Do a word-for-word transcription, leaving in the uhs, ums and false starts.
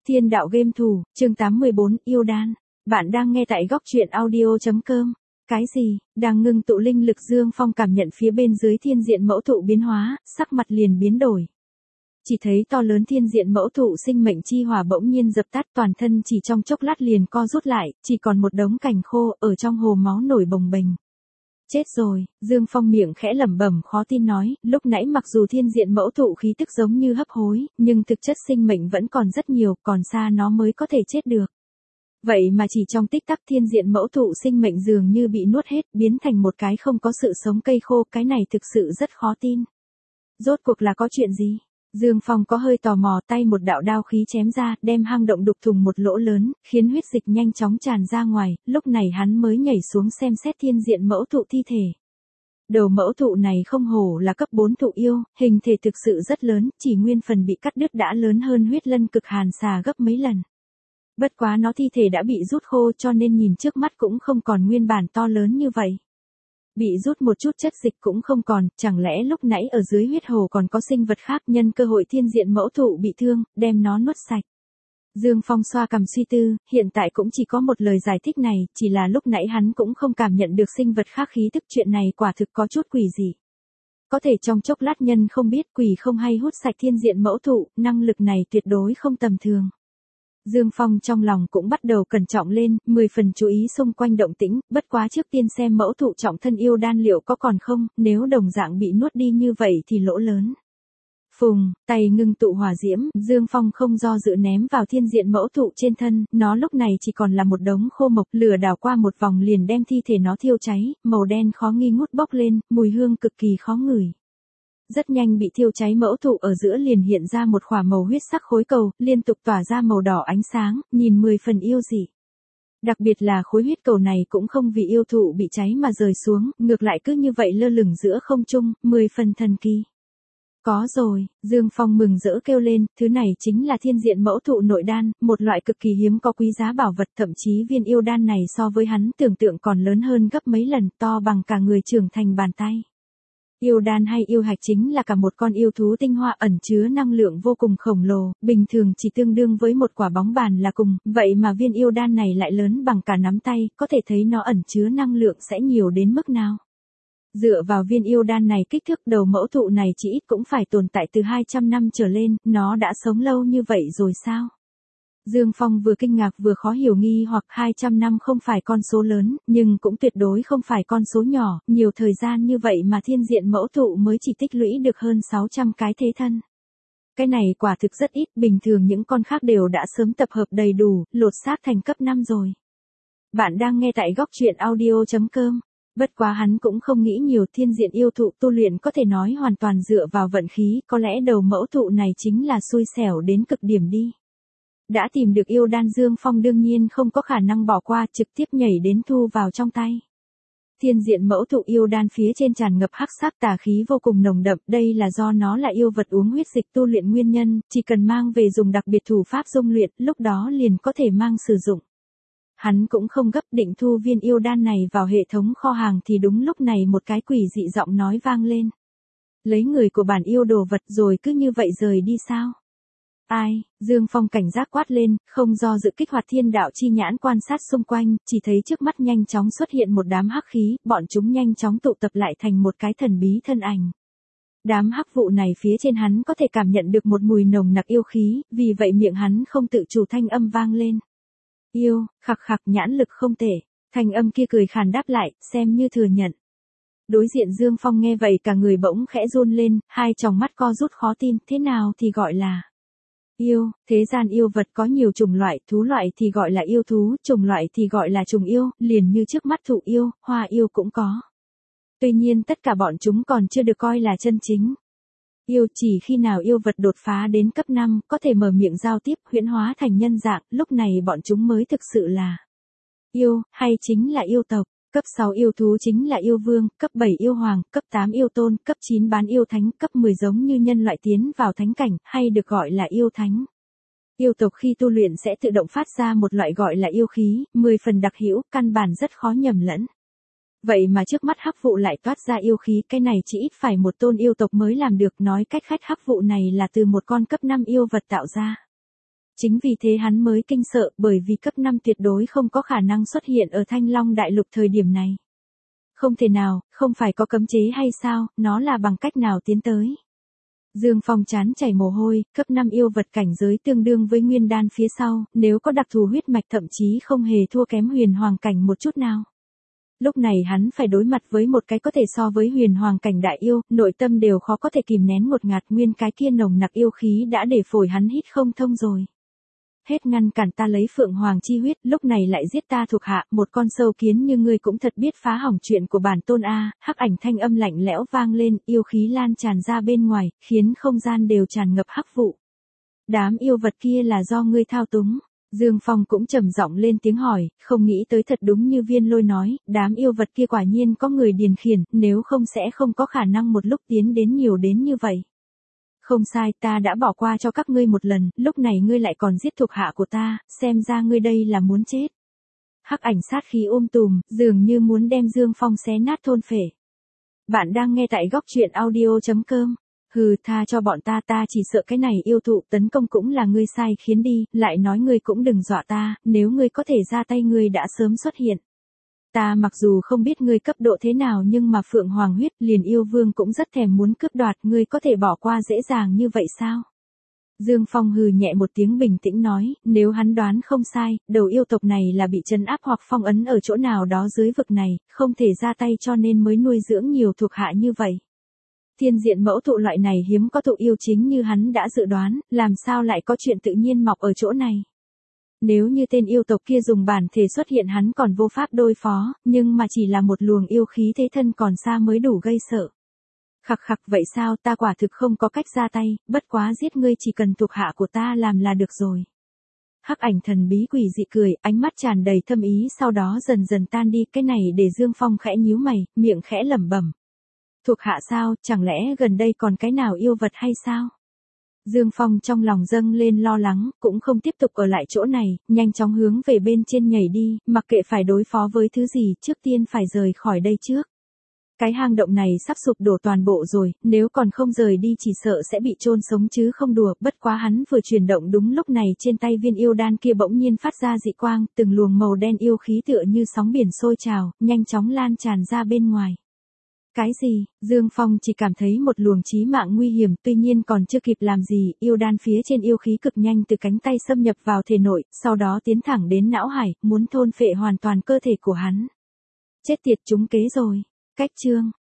Thiên đạo game thủ, chương tám mươi bốn, yêu đan. Bạn đang nghe tại góc truyện audio.com. Cái gì? Đang ngưng tụ linh lực Dương Phong cảm nhận phía bên dưới thiên diện mẫu thụ biến hóa, sắc mặt liền biến đổi. Chỉ thấy to lớn thiên diện mẫu thụ sinh mệnh chi hỏa bỗng nhiên dập tắt, toàn thân chỉ trong chốc lát liền co rút lại, chỉ còn một đống cành khô ở trong hồ máu nổi bồng bềnh. Chết rồi, Dương Phong miệng khẽ lẩm bẩm khó tin nói, lúc nãy mặc dù thiên diện mẫu thụ khí tức giống như hấp hối, nhưng thực chất sinh mệnh vẫn còn rất nhiều, còn xa nó mới có thể chết được. Vậy mà chỉ trong tích tắc thiên diện mẫu thụ sinh mệnh dường như bị nuốt hết, biến thành một cái không có sự sống cây khô, cái này thực sự rất khó tin. Rốt cuộc là có chuyện gì? Dương Phong có hơi tò mò, tay một đạo đao khí chém ra, đem hang động đục thùng một lỗ lớn, khiến huyết dịch nhanh chóng tràn ra ngoài, lúc này hắn mới nhảy xuống xem xét thiên diện mẫu thụ thi thể. Đầu mẫu thụ này không hổ là cấp bốn thụ yêu, hình thể thực sự rất lớn, chỉ nguyên phần bị cắt đứt đã lớn hơn huyết lân cực hàn xà gấp mấy lần. Bất quá nó thi thể đã bị rút khô cho nên nhìn trước mắt cũng không còn nguyên bản to lớn như vậy. Bị rút một chút chất dịch cũng không còn, chẳng lẽ lúc nãy ở dưới huyết hồ còn có sinh vật khác nhân cơ hội thiên diện mẫu thụ bị thương, đem nó nuốt sạch. Dương Phong xoa cằm suy tư, hiện tại cũng chỉ có một lời giải thích này, chỉ là lúc nãy hắn cũng không cảm nhận được sinh vật khác khí tức, chuyện này quả thực có chút quỷ dị. Có thể trong chốc lát nhân không biết quỷ không hay hút sạch thiên diện mẫu thụ, năng lực này tuyệt đối không tầm thường. Dương Phong trong lòng cũng bắt đầu cẩn trọng lên, mười phần chú ý xung quanh động tĩnh, bất quá trước tiên xem mẫu thụ trọng thân yêu đan liệu có còn không, nếu đồng dạng bị nuốt đi như vậy thì lỗ lớn. Phùng, tay ngưng tụ hỏa diễm, Dương Phong không do dự ném vào thiên diện mẫu thụ trên thân, nó lúc này chỉ còn là một đống khô mộc, lửa đảo qua một vòng liền đem thi thể nó thiêu cháy, màu đen khó nghi ngút bốc lên, mùi hương cực kỳ khó ngửi. Rất nhanh bị thiêu cháy mẫu thụ ở giữa liền hiện ra một khỏa màu huyết sắc khối cầu, liên tục tỏa ra màu đỏ ánh sáng, nhìn mười phần yêu dị. Đặc biệt là khối huyết cầu này cũng không vì yêu thụ bị cháy mà rời xuống, ngược lại cứ như vậy lơ lửng giữa không trung, mười phần thần kỳ. Có rồi, Dương Phong mừng rỡ kêu lên, thứ này chính là thiên diện mẫu thụ nội đan, một loại cực kỳ hiếm có quý giá bảo vật, thậm chí viên yêu đan này so với hắn tưởng tượng còn lớn hơn gấp mấy lần, to bằng cả người trưởng thành bàn tay. Yêu đan hay yêu hạch chính là cả một con yêu thú tinh hoa ẩn chứa năng lượng vô cùng khổng lồ, bình thường chỉ tương đương với một quả bóng bàn là cùng, vậy mà viên yêu đan này lại lớn bằng cả nắm tay, có thể thấy nó ẩn chứa năng lượng sẽ nhiều đến mức nào. Dựa vào viên yêu đan này kích thước đầu mẫu thụ này chỉ ít cũng phải tồn tại từ hai trăm năm trở lên, nó đã sống lâu như vậy rồi sao? Dương Phong vừa kinh ngạc vừa khó hiểu nghi hoặc hai trăm năm không phải con số lớn, nhưng cũng tuyệt đối không phải con số nhỏ, nhiều thời gian như vậy mà thiên diện mẫu thụ mới chỉ tích lũy được hơn sáu trăm cái thế thân. Cái này quả thực rất ít, bình thường những con khác đều đã sớm tập hợp đầy đủ, lột xác thành cấp năm rồi. Bạn đang nghe tại góc truyện audio.com. Bất quá hắn cũng không nghĩ nhiều, thiên diện yêu thụ tu luyện có thể nói hoàn toàn dựa vào vận khí, có lẽ đầu mẫu thụ này chính là xui xẻo đến cực điểm đi. Đã tìm được yêu đan Dương Phong đương nhiên không có khả năng bỏ qua, trực tiếp nhảy đến thu vào trong tay. Thiên diện mẫu thụ yêu đan phía trên tràn ngập hắc sắc tà khí vô cùng nồng đậm, đây là do nó là yêu vật uống huyết dịch tu luyện nguyên nhân, chỉ cần mang về dùng đặc biệt thủ pháp dung luyện, lúc đó liền có thể mang sử dụng. Hắn cũng không gấp, định thu viên yêu đan này vào hệ thống kho hàng thì đúng lúc này một cái quỷ dị giọng nói vang lên. Lấy người của bản yêu đồ vật rồi cứ như vậy rời đi sao? Ai? Dương Phong cảnh giác quát lên, không do dự kích hoạt thiên đạo chi nhãn quan sát xung quanh, chỉ thấy trước mắt nhanh chóng xuất hiện một đám hắc khí, bọn chúng nhanh chóng tụ tập lại thành một cái thần bí thân ảnh. Đám hắc vụ này phía trên hắn có thể cảm nhận được một mùi nồng nặc yêu khí, vì vậy miệng hắn không tự chủ thanh âm vang lên. Yêu, khặc khặc nhãn lực không tệ, thanh âm kia cười khàn đáp lại, xem như thừa nhận. Đối diện Dương Phong nghe vậy cả người bỗng khẽ run lên, hai tròng mắt co rút khó tin, thế nào thì gọi là yêu, thế gian yêu vật có nhiều chủng loại, thú loại thì gọi là yêu thú, chủng loại thì gọi là trùng yêu, liền như trước mắt thụ yêu, hoa yêu cũng có. Tuy nhiên tất cả bọn chúng còn chưa được coi là chân chính. Yêu chỉ khi nào yêu vật đột phá đến cấp năm, có thể mở miệng giao tiếp, huyễn hóa thành nhân dạng, lúc này bọn chúng mới thực sự là yêu, hay chính là yêu tộc. Cấp sáu yêu thú chính là yêu vương, cấp bảy yêu hoàng, cấp tám yêu tôn, cấp chín bán yêu thánh, cấp mười giống như nhân loại tiến vào thánh cảnh, hay được gọi là yêu thánh. Yêu tộc khi tu luyện sẽ tự động phát ra một loại gọi là yêu khí, mười phần đặc hữu, căn bản rất khó nhầm lẫn. Vậy mà trước mắt hắc vụ lại toát ra yêu khí, cái này chỉ ít phải một tôn yêu tộc mới làm được, nói cách khác hắc vụ này là từ một con cấp năm yêu vật tạo ra. Chính vì thế hắn mới kinh sợ, bởi vì cấp năm tuyệt đối không có khả năng xuất hiện ở Thanh Long Đại Lục thời điểm này. Không thể nào, không phải có cấm chế hay sao, nó là bằng cách nào tiến tới. Dương Phong chán chảy mồ hôi, cấp năm yêu vật cảnh giới tương đương với nguyên đan phía sau, nếu có đặc thù huyết mạch thậm chí không hề thua kém huyền hoàng cảnh một chút nào. Lúc này hắn phải đối mặt với một cái có thể so với huyền hoàng cảnh đại yêu, nội tâm đều khó có thể kìm nén một ngạt nguyên cái kia nồng nặc yêu khí đã để phổi hắn hít không thông rồi. Hết ngăn cản ta lấy phượng hoàng chi huyết, lúc này lại giết ta thuộc hạ, một con sâu kiến như ngươi cũng thật biết phá hỏng chuyện của bản tôn a. Hắc ảnh thanh âm lạnh lẽo vang lên, yêu khí lan tràn ra bên ngoài, khiến không gian đều tràn ngập hắc vụ. Đám yêu vật kia là do ngươi thao túng. Dương Phong cũng trầm giọng lên tiếng hỏi, không nghĩ tới thật đúng như Viên Lôi nói, đám yêu vật kia quả nhiên có người điền khiển, nếu không sẽ không có khả năng một lúc tiến đến nhiều đến như vậy. Không sai, ta đã bỏ qua cho các ngươi một lần, lúc này ngươi lại còn giết thuộc hạ của ta, xem ra ngươi đây là muốn chết. Hắc ảnh sát khí ôm tùm, dường như muốn đem Dương Phong xé nát thôn phệ. Bạn đang nghe tại góc truyện audio chấm com. Hừ, tha cho bọn ta, ta chỉ sợ cái này yêu thụ tấn công cũng là ngươi sai khiến đi, lại nói ngươi cũng đừng dọa ta, nếu ngươi có thể ra tay ngươi đã sớm xuất hiện. Ta mặc dù không biết ngươi cấp độ thế nào nhưng mà Phượng Hoàng huyết liền yêu vương cũng rất thèm muốn cướp đoạt, ngươi có thể bỏ qua dễ dàng như vậy sao? Dương Phong hừ nhẹ một tiếng bình tĩnh nói, nếu hắn đoán không sai, đầu yêu tộc này là bị trấn áp hoặc phong ấn ở chỗ nào đó dưới vực này, không thể ra tay cho nên mới nuôi dưỡng nhiều thuộc hạ như vậy. Thiên diện mẫu thụ loại này hiếm có thụ yêu chính như hắn đã dự đoán, làm sao lại có chuyện tự nhiên mọc ở chỗ này. Nếu như tên yêu tộc kia dùng bản thể xuất hiện hắn còn vô pháp đối phó, nhưng mà chỉ là một luồng yêu khí thế thân còn xa mới đủ gây sợ. Khặc khặc vậy sao, ta quả thực không có cách ra tay, bất quá giết ngươi chỉ cần thuộc hạ của ta làm là được rồi. Hắc ảnh thần bí quỷ dị cười, ánh mắt tràn đầy thâm ý sau đó dần dần tan đi, cái này để Dương Phong khẽ nhíu mày, miệng khẽ lẩm bẩm. Thuộc hạ sao, chẳng lẽ gần đây còn cái nào yêu vật hay sao? Dương Phong trong lòng dâng lên lo lắng, cũng không tiếp tục ở lại chỗ này, nhanh chóng hướng về bên trên nhảy đi, mặc kệ phải đối phó với thứ gì, trước tiên phải rời khỏi đây trước. Cái hang động này sắp sụp đổ toàn bộ rồi, nếu còn không rời đi chỉ sợ sẽ bị chôn sống chứ không đùa, bất quá hắn vừa chuyển động đúng lúc này trên tay viên yêu đan kia bỗng nhiên phát ra dị quang, từng luồng màu đen yêu khí tựa như sóng biển sôi trào, nhanh chóng lan tràn ra bên ngoài. Cái gì? Dương Phong chỉ cảm thấy một luồng chí mạng nguy hiểm, tuy nhiên còn chưa kịp làm gì, yêu đan phía trên yêu khí cực nhanh từ cánh tay xâm nhập vào thể nội, sau đó tiến thẳng đến não hải, muốn thôn phệ hoàn toàn cơ thể của hắn. Chết tiệt, trúng kế rồi. Cách chương